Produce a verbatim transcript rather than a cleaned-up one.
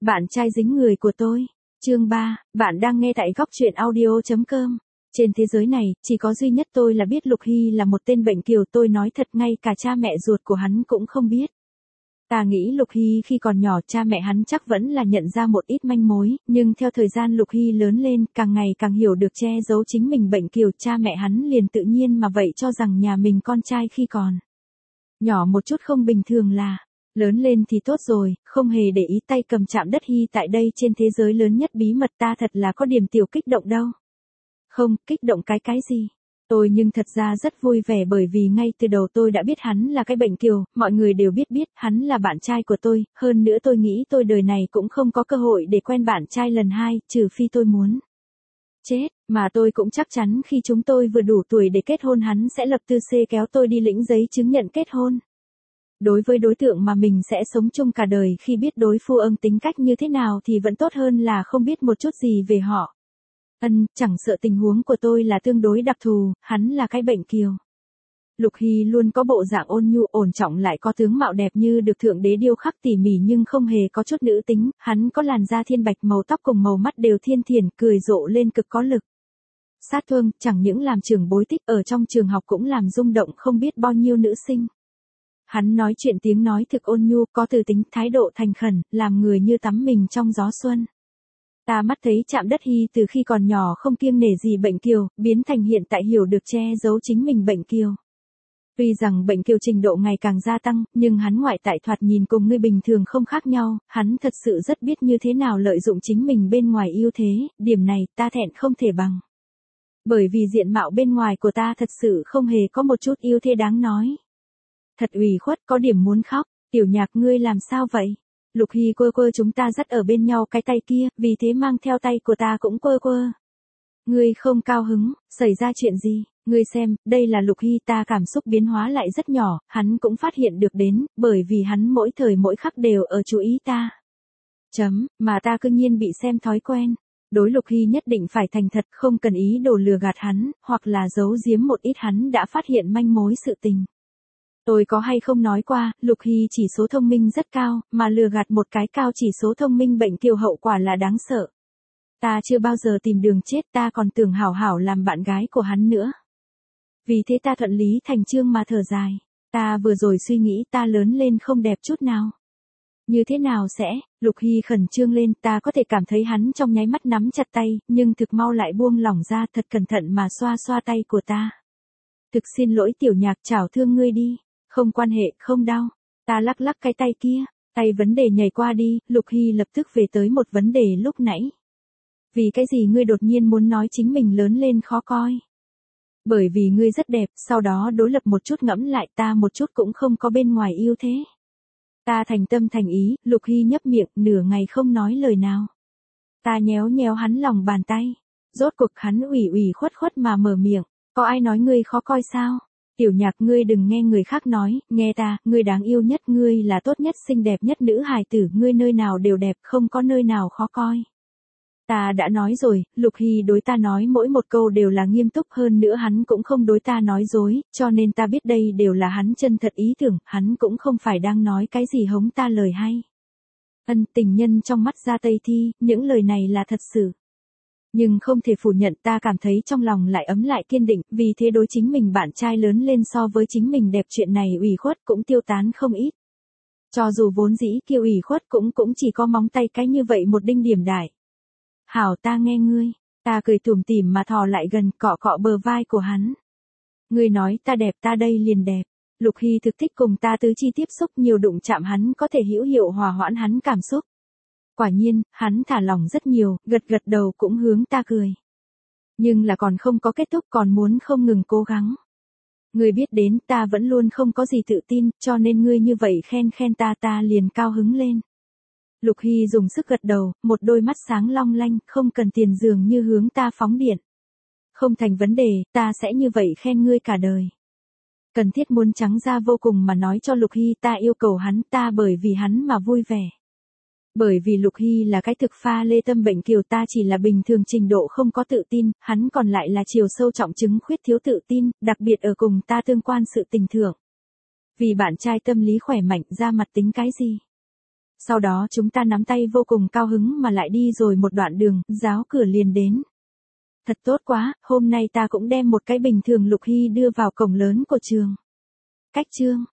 Bạn trai dính người của tôi. Chương ba, bạn đang nghe tại góc truyện audio chấm com. Trên thế giới này, chỉ có duy nhất tôi là biết Lục Hy là một tên bệnh kiều, tôi nói thật ngay cả cha mẹ ruột của hắn cũng không biết. Ta nghĩ Lục Hy khi còn nhỏ cha mẹ hắn chắc vẫn là nhận ra một ít manh mối, nhưng theo thời gian Lục Hy lớn lên, càng ngày càng hiểu được che giấu chính mình bệnh kiều, cha mẹ hắn liền tự nhiên mà vậy cho rằng nhà mình con trai khi còn nhỏ một chút không bình thường là, lớn lên thì tốt rồi, không hề để ý tay cầm chạm đất Hy tại đây trên thế giới lớn nhất bí mật ta thật là có điểm tiểu kích động đâu. Không, kích động cái cái gì? Tôi nhưng thật ra rất vui vẻ bởi vì ngay từ đầu tôi đã biết hắn là cái bệnh kiều, mọi người đều biết biết hắn là bạn trai của tôi, hơn nữa tôi nghĩ tôi đời này cũng không có cơ hội để quen bạn trai lần hai, trừ phi tôi muốn chết, mà tôi cũng chắc chắn khi chúng tôi vừa đủ tuổi để kết hôn hắn sẽ lập tư xê kéo tôi đi lĩnh giấy chứng nhận kết hôn. Đối với đối tượng mà mình sẽ sống chung cả đời khi biết đối phương tính cách như thế nào thì vẫn tốt hơn là không biết một chút gì về họ. Ân, chẳng sợ tình huống của tôi là tương đối đặc thù, hắn là cái bệnh kiều. Lục Hy luôn có bộ dạng ôn nhu ổn trọng lại có tướng mạo đẹp như được thượng đế điêu khắc tỉ mỉ nhưng không hề có chút nữ tính, hắn có làn da thiên bạch màu tóc cùng màu mắt đều thiên thiền, cười rộ lên cực có lực. Sát thương, chẳng những làm trưởng bối tích ở trong trường học cũng làm rung động không biết bao nhiêu nữ sinh. Hắn nói chuyện tiếng nói thực ôn nhu, có từ tính, thái độ thành khẩn, làm người như tắm mình trong gió xuân. Ta mắt thấy chạm đất Hy từ khi còn nhỏ không kiêng nể gì bệnh kiều, biến thành hiện tại hiểu được che giấu chính mình bệnh kiều. Tuy rằng bệnh kiều trình độ ngày càng gia tăng, nhưng hắn ngoại tại thoạt nhìn cùng người bình thường không khác nhau, hắn thật sự rất biết như thế nào lợi dụng chính mình bên ngoài ưu thế, điểm này ta thẹn không thể bằng. Bởi vì diện mạo bên ngoài của ta thật sự không hề có một chút ưu thế đáng nói. Thật ủy khuất, có điểm muốn khóc, tiểu nhạc ngươi làm sao vậy? Lục Hy quơ quơ chúng ta dắt ở bên nhau cái tay kia, vì thế mang theo tay của ta cũng quơ quơ. Ngươi không cao hứng, xảy ra chuyện gì? Ngươi xem, đây là Lục Hy, ta cảm xúc biến hóa lại rất nhỏ, hắn cũng phát hiện được đến, bởi vì hắn mỗi thời mỗi khắc đều ở chú ý ta. Chấm, mà ta cứ nhiên bị xem thói quen. Đối Lục Hy nhất định phải thành thật, không cần ý đồ lừa gạt hắn, hoặc là giấu giếm một ít hắn đã phát hiện manh mối sự tình. Tôi có hay không nói qua, Lục Hy chỉ số thông minh rất cao, mà lừa gạt một cái cao chỉ số thông minh bệnh kiều hậu quả là đáng sợ. Ta chưa bao giờ tìm đường chết, ta còn tưởng hảo hảo làm bạn gái của hắn nữa. Vì thế ta thuận lý thành chương mà thở dài. Ta vừa rồi suy nghĩ ta lớn lên không đẹp chút nào. Như thế nào sẽ, Lục Hy khẩn trương lên, ta có thể cảm thấy hắn trong nháy mắt nắm chặt tay, nhưng thực mau lại buông lỏng ra thật cẩn thận mà xoa xoa tay của ta. Thực xin lỗi tiểu nhạc, chảo thương ngươi đi. Không quan hệ, không đau. Ta lắc lắc cái tay kia, tay vấn đề nhảy qua đi, Lục Hy lập tức về tới một vấn đề lúc nãy. Vì cái gì ngươi đột nhiên muốn nói chính mình lớn lên khó coi? Bởi vì ngươi rất đẹp, sau đó đối lập một chút ngẫm lại ta một chút cũng không có bên ngoài yêu thế. Ta thành tâm thành ý, Lục Hy nhấp miệng, nửa ngày không nói lời nào. Ta nhéo nhéo hắn lòng bàn tay. Rốt cuộc hắn ủy ủy khuất khuất mà mở miệng, có ai nói ngươi khó coi sao? Tiểu nhạc ngươi đừng nghe người khác nói, nghe ta, ngươi đáng yêu nhất, ngươi là tốt nhất, xinh đẹp nhất nữ hài tử, ngươi nơi nào đều đẹp, không có nơi nào khó coi. Ta đã nói rồi, Lục Hy đối ta nói mỗi một câu đều là nghiêm túc, hơn nữa hắn cũng không đối ta nói dối, cho nên ta biết đây đều là hắn chân thật ý tưởng, hắn cũng không phải đang nói cái gì hống ta lời hay. Ân, tình nhân trong mắt ra Tây Thi, những lời này là thật sự. Nhưng không thể phủ nhận, ta cảm thấy trong lòng lại ấm lại kiên định, vì thế đối chính mình bạn trai lớn lên so với chính mình đẹp chuyện này ủy khuất cũng tiêu tán không ít. Cho dù vốn dĩ kiêu ủy khuất cũng cũng chỉ có móng tay cái như vậy một đinh điểm đại. Hảo, ta nghe ngươi, ta cười tủm tỉm mà thò lại gần, cọ cọ bờ vai của hắn. Ngươi nói ta đẹp, ta đây liền đẹp. Lục Hy thực thích cùng ta tứ chi tiếp xúc, nhiều đụng chạm hắn có thể hữu hiệu hòa hoãn hắn cảm xúc. Quả nhiên, hắn thả lỏng rất nhiều, gật gật đầu cũng hướng ta cười. Nhưng là còn không có kết thúc, còn muốn không ngừng cố gắng. Ngươi biết đến, ta vẫn luôn không có gì tự tin, cho nên ngươi như vậy khen khen ta ta liền cao hứng lên. Lục Hy dùng sức gật đầu, một đôi mắt sáng long lanh, không cần tiền dường như hướng ta phóng điện. Không thành vấn đề, ta sẽ như vậy khen ngươi cả đời. Cần thiết muốn trắng ra vô cùng mà nói cho Lục Hy ta yêu cầu hắn, ta bởi vì hắn mà vui vẻ. Bởi vì Lục Hy là cái thực pha lê tâm bệnh kiều, ta chỉ là bình thường trình độ không có tự tin, hắn còn lại là chiều sâu trọng chứng khuyết thiếu tự tin, đặc biệt ở cùng ta tương quan sự tình thưởng. Vì bạn trai tâm lý khỏe mạnh, ra mặt tính cái gì? Sau đó chúng ta nắm tay vô cùng cao hứng mà lại đi rồi một đoạn đường, giáo cửa liền đến. Thật tốt quá, hôm nay ta cũng đem một cái bình thường Lục Hy đưa vào cổng lớn của trường. Cách chương